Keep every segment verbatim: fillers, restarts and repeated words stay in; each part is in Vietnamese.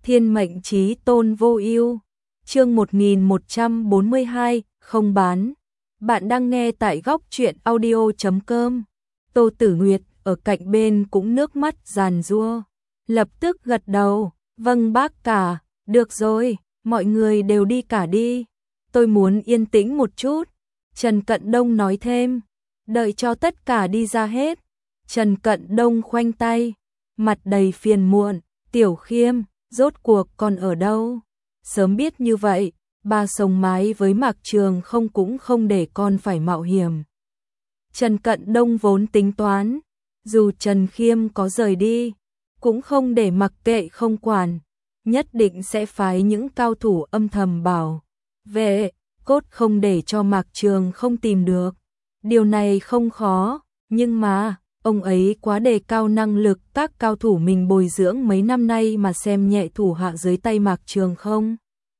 Thiên mệnh chí tôn vô ưu. Chương một nghìn một trăm bốn mươi hai, không bán. Bạn đang nghe tại góc truyện audio chấm com. Tô Tử Nguyệt ở cạnh bên cũng nước mắt giàn giụa, lập tức gật đầu, "Vâng bác cả, được rồi, mọi người đều đi cả đi. Tôi muốn yên tĩnh một chút." Trần Cận Đông nói thêm, "Đợi cho tất cả đi ra hết." Trần Cận Đông khoanh tay, mặt đầy phiền muộn, "Tiểu Khiêm, rốt cuộc còn ở đâu? Sớm biết như vậy, ba sống mái với Mạc Trường không cũng không để con phải mạo hiểm." Trần Cận Đông vốn tính toán, dù Trần Khiêm có rời đi, cũng không để mặc kệ không quản, nhất định sẽ phái những cao thủ âm thầm bảo vệ, cốt không để cho Mạc Trường không tìm được. Điều này không khó, nhưng mà ông ấy quá đề cao năng lực các cao thủ mình bồi dưỡng mấy năm nay mà xem nhẹ thủ hạ dưới tay Mạc Trường không.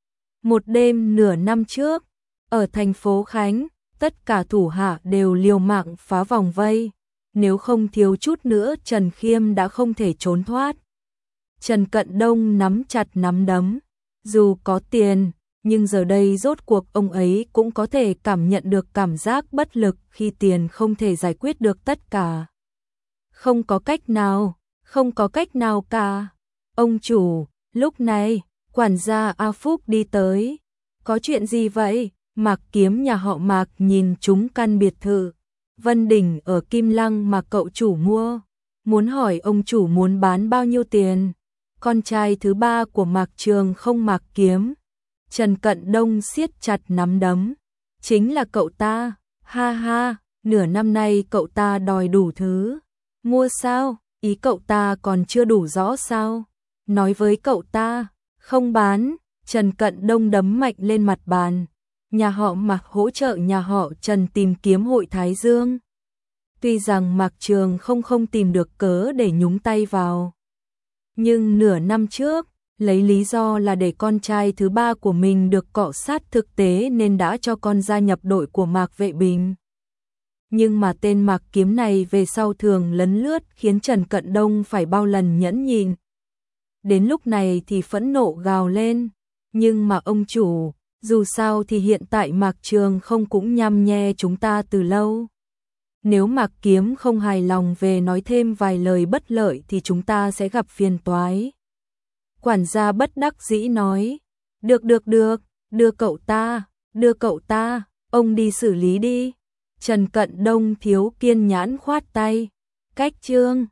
Một đêm nửa năm trước, ở thành phố Khánh, tất cả thủ hạ đều liều mạng phá vòng vây, nếu không thiếu chút nữa Trần Khiêm đã không thể trốn thoát. Trần Cận Đông nắm chặt nắm đấm, dù có tiền, nhưng giờ đây rốt cuộc ông ấy cũng có thể cảm nhận được cảm giác bất lực khi tiền không thể giải quyết được tất cả. Không có cách nào, không có cách nào cả. Ông chủ, lúc này, quản gia A Phúc đi tới. "Có chuyện gì vậy?" Mạc Kiếm nhà họ Mạc nhìn chúng căn biệt thự Vân Đỉnh ở Kim Lăng mà cậu chủ mua, muốn hỏi ông chủ muốn bán bao nhiêu tiền. Con trai thứ ba của Mạc Trường không Mạc Kiếm. Trần Cận Đông siết chặt nắm đấm, "Chính là cậu ta, ha ha, nửa năm nay cậu ta đòi đủ thứ. Mua sao? Ý cậu ta còn chưa đủ rõ sao? Nói với cậu ta, không bán." Trần Cận Đông đấm mạnh lên mặt bàn. Nhà họ Mạc hỗ trợ nhà họ Trần tìm kiếm Hội Thái Dương. Tuy rằng Mạc Trường không không tìm được cớ để nhúng tay vào, nhưng nửa năm trước, lấy lý do là để con trai thứ ba của mình được cọ sát thực tế nên đã cho con gia nhập đội của Mạc Vệ Bình. Nhưng mà tên Mạc Kiếm này về sau thường lấn lướt khiến Trần Cận Đông phải bao lần nhẫn nhịn. Đến lúc này thì phẫn nộ gào lên, "Nhưng mà ông chủ, dù sao thì hiện tại Mạc Trường không cũng nhăm nhe chúng ta từ lâu. Nếu Mạc Kiếm không hài lòng về nói thêm vài lời bất lợi thì chúng ta sẽ gặp phiền toái." Quản gia bất đắc dĩ nói, "Được được được, đưa cậu ta, đưa cậu ta, ông đi xử lý đi." Trần Cận Đông thiếu kiên nhẫn khoát tay, "Cách Trương,